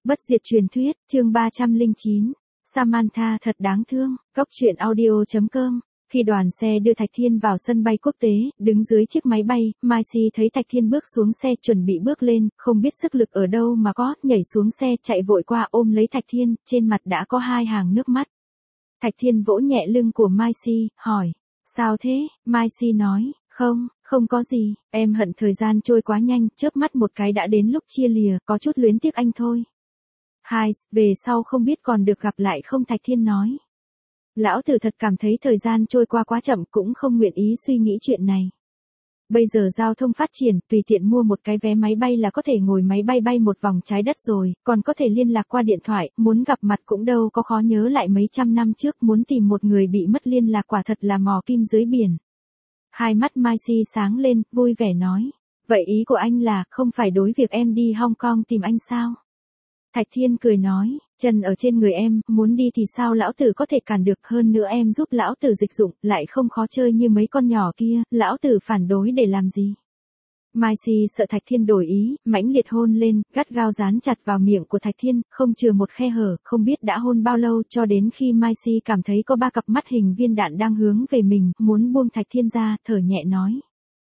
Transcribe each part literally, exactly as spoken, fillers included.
Bất diệt truyền thuyết, chương ba trăm lẻ chín. Samantha thật đáng thương. Góc truyện audio chấm com. Khi đoàn xe đưa Thạch Thiên vào sân bay quốc tế, đứng dưới chiếc máy bay, Mai Si thấy Thạch Thiên bước xuống xe chuẩn bị bước lên, không biết sức lực ở đâu mà có, nhảy xuống xe chạy vội qua ôm lấy Thạch Thiên, trên mặt đã có hai hàng nước mắt. Thạch Thiên vỗ nhẹ lưng của Mai Si, hỏi, sao thế? Mai Si nói, không, không có gì, em hận thời gian trôi quá nhanh, chớp mắt một cái đã đến lúc chia lìa, có chút luyến tiếc anh thôi. Hai, về sau không biết còn được gặp lại không? Thạch Thiên nói. Lão tử thật cảm thấy thời gian trôi qua quá chậm, cũng không nguyện ý suy nghĩ chuyện này. Bây giờ giao thông phát triển, tùy tiện mua một cái vé máy bay là có thể ngồi máy bay bay một vòng trái đất rồi, còn có thể liên lạc qua điện thoại, muốn gặp mặt cũng đâu có khó, nhớ lại mấy trăm năm trước muốn tìm một người bị mất liên lạc quả thật là mò kim dưới biển. Hai mắt Mai Si sáng lên, vui vẻ nói, vậy ý của anh là không phải đối việc em đi Hong Kong tìm anh sao? Thạch Thiên cười nói, chân ở trên người em, muốn đi thì sao lão tử có thể cản được, hơn nữa em giúp lão tử dịch dụng, lại không khó chơi như mấy con nhỏ kia, lão tử phản đối để làm gì? Mai Si sợ Thạch Thiên đổi ý, mãnh liệt hôn lên, gắt gao dán chặt vào miệng của Thạch Thiên, không chừa một khe hở, không biết đã hôn bao lâu, cho đến khi Mai Si cảm thấy có ba cặp mắt hình viên đạn đang hướng về mình, muốn buông Thạch Thiên ra, thở nhẹ nói.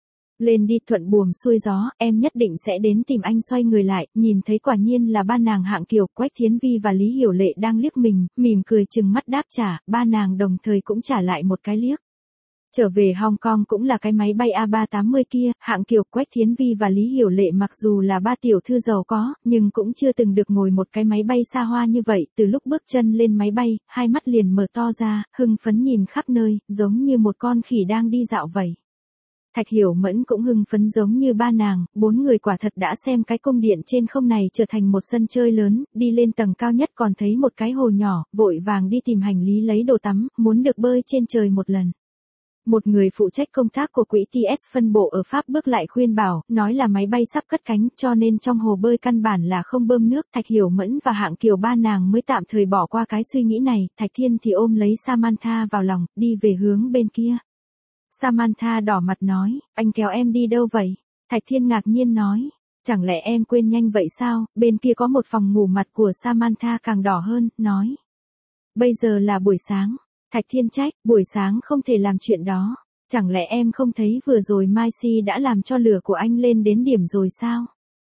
Lên đi, thuận buồm xuôi gió, em nhất định sẽ đến tìm anh. Xoay người lại, nhìn thấy quả nhiên là ba nàng Hạng Kiều, Quách Thiến Vi và Lý Hiểu Lệ đang liếc mình, mỉm cười chừng mắt đáp trả, ba nàng đồng thời cũng trả lại một cái liếc. Trở về Hong Kong cũng là cái máy bay A ba tám mươi kia, Hạng Kiều, Quách Thiến Vi và Lý Hiểu Lệ mặc dù là ba tiểu thư giàu có, nhưng cũng chưa từng được ngồi một cái máy bay xa hoa như vậy, từ lúc bước chân lên máy bay, hai mắt liền mở to ra, hưng phấn nhìn khắp nơi, giống như một con khỉ đang đi dạo vậy. Thạch Hiểu Mẫn cũng hưng phấn giống như ba nàng, bốn người quả thật đã xem cái cung điện trên không này trở thành một sân chơi lớn, đi lên tầng cao nhất còn thấy một cái hồ nhỏ, vội vàng đi tìm hành lý lấy đồ tắm, muốn được bơi trên trời một lần. Một người phụ trách công tác của quỹ tê ét phân bộ ở Pháp bước lại khuyên bảo, nói là máy bay sắp cất cánh, cho nên trong hồ bơi căn bản là không bơm nước. Thạch Hiểu Mẫn và Hạng Kiều ba nàng mới tạm thời bỏ qua cái suy nghĩ này, Thạch Thiên thì ôm lấy Samantha vào lòng, đi về hướng bên kia. Samantha đỏ mặt nói, anh kéo em đi đâu vậy? Thạch Thiên ngạc nhiên nói, chẳng lẽ em quên nhanh vậy sao? Bên kia có một phòng ngủ. Mặt của Samantha càng đỏ hơn, nói. Bây giờ là buổi sáng. Thạch Thiên trách, buổi sáng không thể làm chuyện đó. Chẳng lẽ em không thấy vừa rồi Mai Si đã làm cho lửa của anh lên đến điểm rồi sao?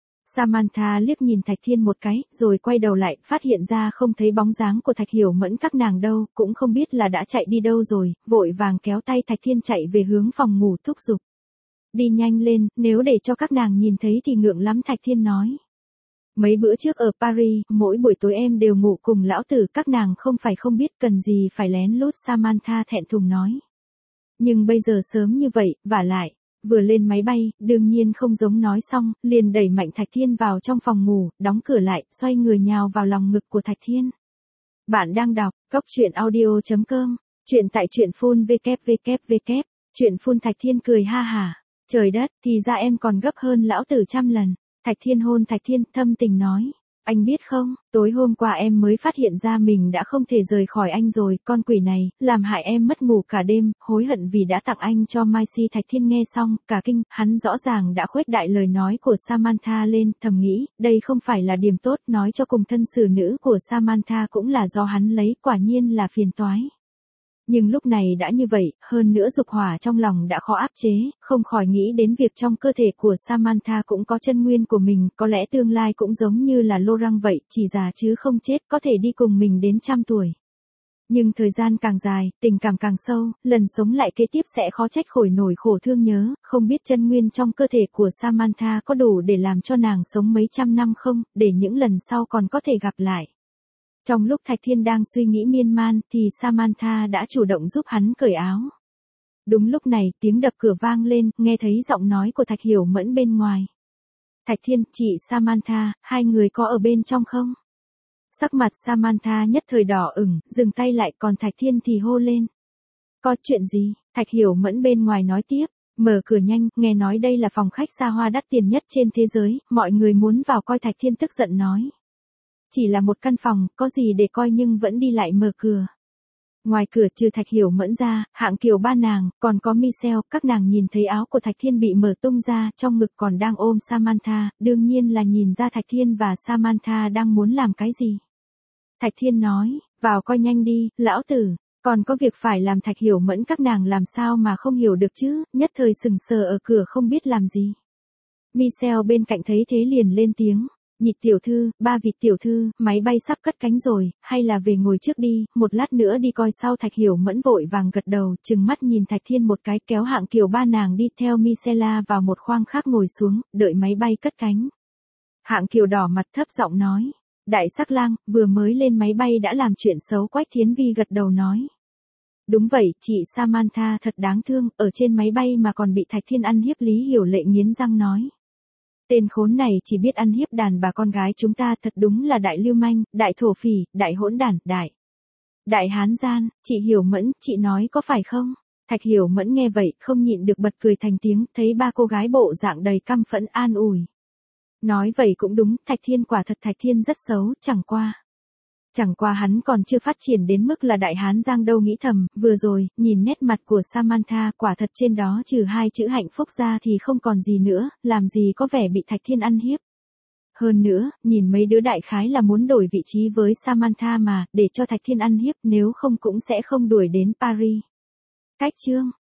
Samantha liếc nhìn Thạch Thiên một cái, rồi quay đầu lại, phát hiện ra không thấy bóng dáng của Thạch Hiểu Mẫn các nàng đâu, cũng không biết là đã chạy đi đâu rồi, vội vàng kéo tay Thạch Thiên chạy về hướng phòng ngủ thúc giục. Đi nhanh lên, nếu để cho các nàng nhìn thấy thì ngượng lắm. Thạch Thiên nói. Mấy bữa trước ở Paris, mỗi buổi tối em đều ngủ cùng lão tử, các nàng không phải không biết cần gì phải lén lút. Samantha thẹn thùng nói. Nhưng bây giờ sớm như vậy, vả lại. Vừa lên máy bay, đương nhiên không giống. Nói xong, liền đẩy mạnh Thạch Thiên vào trong phòng ngủ, đóng cửa lại, xoay người nhào vào lòng ngực của Thạch Thiên. Bạn đang đọc, góc truyện audio chấm com, chuyện tại truyện phun www, chuyện phun. Thạch Thiên cười ha hả, trời đất, thì ra em còn gấp hơn lão tử trăm lần. Thạch Thiên hôn Thạch Thiên, thâm tình nói, anh biết không, tối hôm qua em mới phát hiện ra mình đã không thể rời khỏi anh rồi, con quỷ này, làm hại em mất ngủ cả đêm, hối hận vì đã tặng anh cho Mai Si. Thạch Thiên nghe xong, cả kinh, hắn rõ ràng đã khuếch đại lời nói của Samantha lên, thầm nghĩ, đây không phải là điểm tốt, nói cho cùng thân xử nữ của Samantha cũng là do hắn lấy, quả nhiên là phiền toái. Nhưng lúc này đã như vậy, hơn nữa dục hỏa trong lòng đã khó áp chế, không khỏi nghĩ đến việc trong cơ thể của Samantha cũng có chân nguyên của mình, có lẽ tương lai cũng giống như là Laurent vậy, chỉ già chứ không chết, có thể đi cùng mình đến trăm tuổi. Nhưng thời gian càng dài, tình cảm càng sâu, lần sống lại kế tiếp sẽ khó trách khỏi nổi khổ thương nhớ, không biết chân nguyên trong cơ thể của Samantha có đủ để làm cho nàng sống mấy trăm năm không, để những lần sau còn có thể gặp lại. Trong lúc Thạch Thiên đang suy nghĩ miên man, thì Samantha đã chủ động giúp hắn cởi áo. Đúng lúc này, tiếng đập cửa vang lên, nghe thấy giọng nói của Thạch Hiểu Mẫn bên ngoài. Thạch Thiên, chị Samantha, hai người có ở bên trong không? Sắc mặt Samantha nhất thời đỏ ửng, dừng tay lại, còn Thạch Thiên thì hô lên. Có chuyện gì? Thạch Hiểu Mẫn bên ngoài nói tiếp, mở cửa nhanh, nghe nói đây là phòng khách xa hoa đắt tiền nhất trên thế giới, mọi người muốn vào coi. Thạch Thiên tức giận nói. Chỉ là một căn phòng, có gì để coi, nhưng vẫn đi lại mở cửa. Ngoài cửa trừ Thạch Hiểu Mẫn ra, Hạng Kiều ba nàng, còn có Michelle, các nàng nhìn thấy áo của Thạch Thiên bị mở tung ra, trong ngực còn đang ôm Samantha, đương nhiên là nhìn ra Thạch Thiên và Samantha đang muốn làm cái gì. Thạch Thiên nói, vào coi nhanh đi, lão tử, còn có việc phải làm. Thạch Hiểu Mẫn các nàng làm sao mà không hiểu được chứ, nhất thời sừng sờ ở cửa không biết làm gì. Michelle bên cạnh thấy thế liền lên tiếng. Nhị tiểu thư, ba vịt tiểu thư, máy bay sắp cất cánh rồi, hay là về ngồi trước đi, một lát nữa đi coi sau. Thạch Hiểu Mẫn vội vàng gật đầu, trừng mắt nhìn Thạch Thiên một cái, kéo Hạng Kiều ba nàng đi theo Michela vào một khoang khác ngồi xuống, đợi máy bay cất cánh. Hạng Kiều đỏ mặt thấp giọng nói, đại sắc lang, vừa mới lên máy bay đã làm chuyện xấu. Quách Thiến Vi gật đầu nói. Đúng vậy, chị Samantha thật đáng thương, ở trên máy bay mà còn bị Thạch Thiên ăn hiếp. Lý Hiểu Lệ nghiến răng nói. Tên khốn này chỉ biết ăn hiếp đàn bà con gái chúng ta, thật đúng là đại lưu manh, đại thổ phỉ, đại hỗn đản, đại. Đại hán gian, chị Hiểu Mẫn, chị nói có phải không? Thạch Hiểu Mẫn nghe vậy, không nhịn được bật cười thành tiếng, thấy ba cô gái bộ dạng đầy căm phẫn an ủi. Nói vậy cũng đúng, Thạch Thiên quả thật Thạch Thiên rất xấu, chẳng qua. Chẳng qua hắn còn chưa phát triển đến mức là đại hán giang đâu. Nghĩ thầm, vừa rồi, nhìn nét mặt của Samantha, quả thật trên đó trừ hai chữ hạnh phúc ra thì không còn gì nữa, làm gì có vẻ bị Thạch Thiên ăn hiếp. Hơn nữa, nhìn mấy đứa đại khái là muốn đổi vị trí với Samantha mà, để cho Thạch Thiên ăn hiếp, nếu không cũng sẽ không đuổi đến Paris. Cách chương